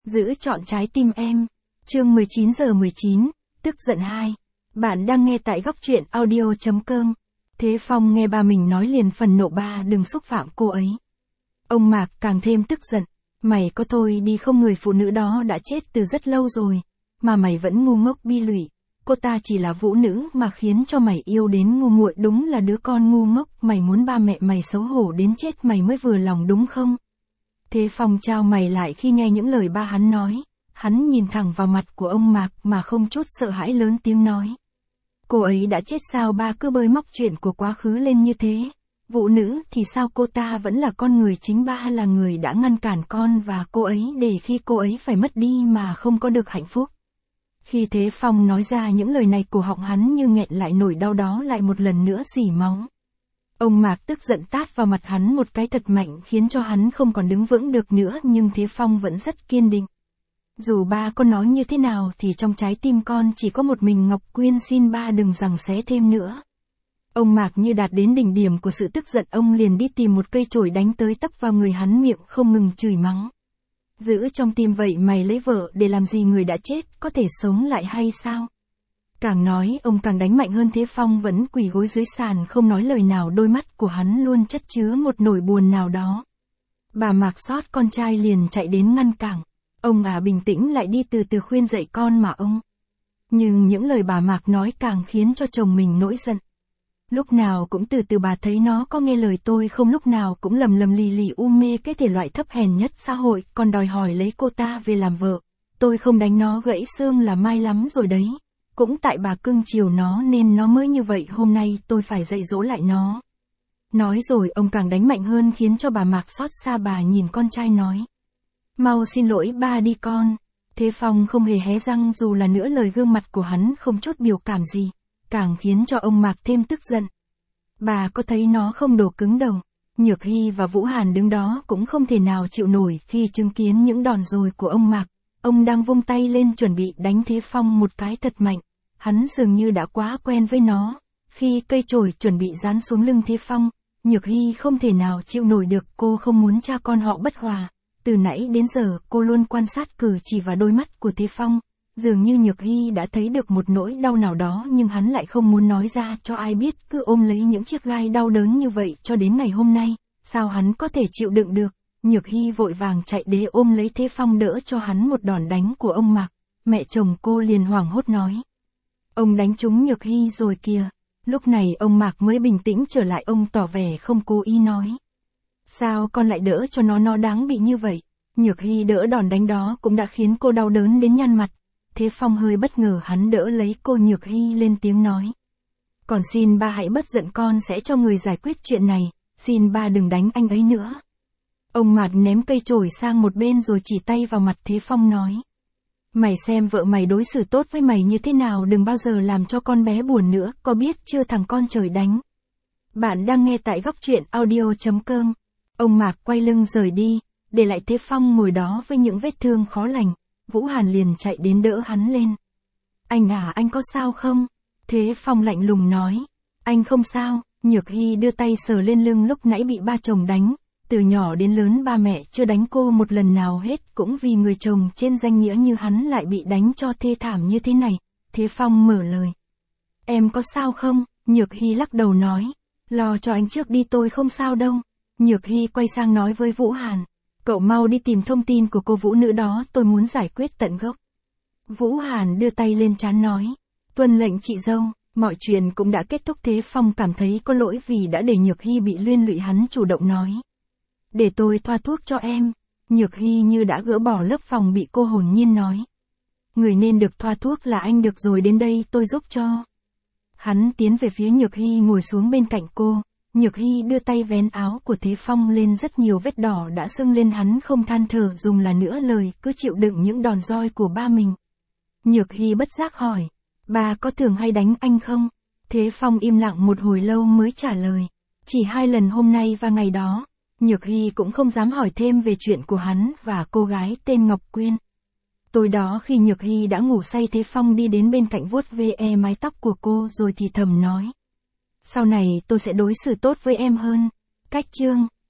Giữ trọn trái tim em. Chương 19:19, tức giận 2. Bạn đang nghe tại góc truyện audio.com. Thế Phong nghe ba mình nói liền phần nộ, ba đừng xúc phạm cô ấy. Ông Mạc càng thêm tức giận. Mày có thôi đi không, người phụ nữ đó đã chết từ rất lâu rồi. Mà mày vẫn ngu ngốc bi lụy. Cô ta chỉ là vũ nữ mà khiến cho mày yêu đến ngu muội, đúng là đứa con ngu ngốc. Mày muốn ba mẹ mày xấu hổ đến chết mày mới vừa lòng đúng không? Thế Phong trao mày lại khi nghe những lời ba hắn nói. Hắn nhìn thẳng vào mặt của ông Mạc mà không chút sợ hãi lớn tiếng nói. Cô ấy đã chết sao? Ba cứ bới móc chuyện của quá khứ lên như thế. Vũ nữ thì sao, cô ta vẫn là con người, chính ba là người đã ngăn cản con và cô ấy để khi cô ấy phải mất đi mà không có được hạnh phúc. Khi Thế Phong nói ra những lời này, cổ họng hắn như nghẹn lại, nỗi đau đó lại một lần nữa rỉ máu. Ông Mạc tức giận tát vào mặt hắn một cái thật mạnh khiến cho hắn không còn đứng vững được nữa, nhưng Thế Phong vẫn rất kiên định. Dù ba con nói như thế nào thì trong trái tim con chỉ có một mình Ngọc Quyên, xin ba đừng giằng xé thêm nữa. Ông Mạc như đạt đến đỉnh điểm của sự tức giận, ông liền đi tìm một cây chổi đánh tới tấp vào người hắn, miệng không ngừng chửi mắng. Giữ trong tim vậy mày lấy vợ để làm gì? Người đã chết có thể sống lại hay sao? Càng nói ông càng đánh mạnh hơn. Thế Phong vẫn quỳ gối dưới sàn không nói lời nào, đôi mắt của hắn luôn chất chứa một nỗi buồn nào đó. Bà Mạc xót con trai liền chạy đến ngăn cản. Ông bình tĩnh lại, đi từ từ khuyên dạy con mà ông. Nhưng những lời bà Mạc nói càng khiến cho chồng mình nổi giận. Lúc nào cũng từ từ, bà thấy nó có nghe lời tôi không? Lúc nào cũng lầm lầm lì lì mê cái thể loại thấp hèn nhất xã hội, còn đòi hỏi lấy cô ta về làm vợ. Tôi không đánh nó gãy xương là may lắm rồi đấy. Cũng tại bà cưng chiều nó nên nó mới như vậy, hôm nay tôi phải dạy dỗ lại nó. Nói rồi ông càng đánh mạnh hơn khiến cho bà Mạc xót xa. Bà nhìn con trai nói. Mau xin lỗi ba đi con. Thế Phong không hề hé răng, dù là nửa lời, gương mặt của hắn không chút biểu cảm gì, càng khiến cho ông Mạc thêm tức giận. Bà có thấy nó không, đồ cứng đầu. Nhược Hy và Vũ Hàn đứng đó cũng không thể nào chịu nổi khi chứng kiến những đòn dồi của ông Mạc. Ông đang vung tay lên chuẩn bị đánh Thế Phong một cái thật mạnh. Hắn dường như đã quá quen với nó. Khi cây chổi chuẩn bị giáng xuống lưng Thế Phong, Nhược Hy không thể nào chịu nổi được, cô không muốn cha con họ bất hòa. Từ nãy đến giờ cô luôn quan sát cử chỉ và đôi mắt của Thế Phong. Dường như Nhược Hy đã thấy được một nỗi đau nào đó, nhưng hắn lại không muốn nói ra cho ai biết, cứ ôm lấy những chiếc gai đau đớn như vậy cho đến ngày hôm nay. Sao hắn có thể chịu đựng được? Nhược Hy vội vàng chạy đến ôm lấy Thế Phong, đỡ cho hắn một đòn đánh của ông Mạc. Mẹ chồng cô liền hoảng hốt nói. Ông đánh trúng Nhược Hy rồi kìa. Lúc này ông Mạc mới bình tĩnh trở lại, ông tỏ vẻ không cố ý nói. Sao con lại đỡ cho nó đáng bị như vậy? Nhược Hy đỡ đòn đánh đó cũng đã khiến cô đau đớn đến nhăn mặt. Thế Phong hơi bất ngờ, hắn đỡ lấy cô. Nhược Hy lên tiếng nói. Còn xin ba hãy bất giận, con sẽ cho người giải quyết chuyện này, xin ba đừng đánh anh ấy nữa. Ông Mạc ném cây chổi sang một bên rồi chỉ tay vào mặt Thế Phong nói. Mày xem vợ mày đối xử tốt với mày như thế nào, đừng bao giờ làm cho con bé buồn nữa, có biết chưa thằng con trời đánh. Bạn đang nghe tại góc truyện audio.com. Ông Mạc quay lưng rời đi, để lại Thế Phong ngồi đó với những vết thương khó lành. Vũ Hàn liền chạy đến đỡ hắn lên. Anh anh có sao không? Thế Phong lạnh lùng nói. Anh không sao. Nhược Hy đưa tay sờ lên lưng, lúc nãy bị ba chồng đánh. Từ nhỏ đến lớn ba mẹ chưa đánh cô một lần nào hết, cũng vì người chồng trên danh nghĩa như hắn lại bị đánh cho thê thảm như thế này. Thế Phong mở lời. Em có sao không? Nhược Hy lắc đầu nói. Lo cho anh trước đi, tôi không sao đâu. Nhược Hy quay sang nói với Vũ Hàn. Cậu mau đi tìm thông tin của cô vũ nữ đó, tôi muốn giải quyết tận gốc. Vũ Hàn đưa tay lên trán nói. Tuân lệnh chị dâu. Mọi chuyện cũng đã kết thúc. Thế Phong cảm thấy có lỗi vì đã để Nhược Hy bị liên lụy, hắn chủ động nói. Để tôi thoa thuốc cho em. Nhược Hy như đã gỡ bỏ lớp phòng bị, cô hồn nhiên nói. Người nên được thoa thuốc là anh, được rồi, đến đây tôi giúp cho. Hắn tiến về phía Nhược Hy, ngồi xuống bên cạnh cô. Nhược Hy đưa tay vén áo của Thế Phong lên, rất nhiều vết đỏ đã sưng lên, hắn không than thở dùng là nữa lời, cứ chịu đựng những đòn roi của ba mình. Nhược Hy bất giác hỏi. Ba có thường hay đánh anh không? Thế Phong im lặng một hồi lâu mới trả lời. Chỉ 2 lần, hôm nay và ngày đó. Nhược Hy cũng không dám hỏi thêm về chuyện của hắn và cô gái tên Ngọc Quyên. Tối đó khi Nhược Hy đã ngủ say, Thế Phong đi đến bên cạnh vuốt ve mái tóc của cô rồi thì thầm nói. Sau này tôi sẽ đối xử tốt với em hơn. Cách chương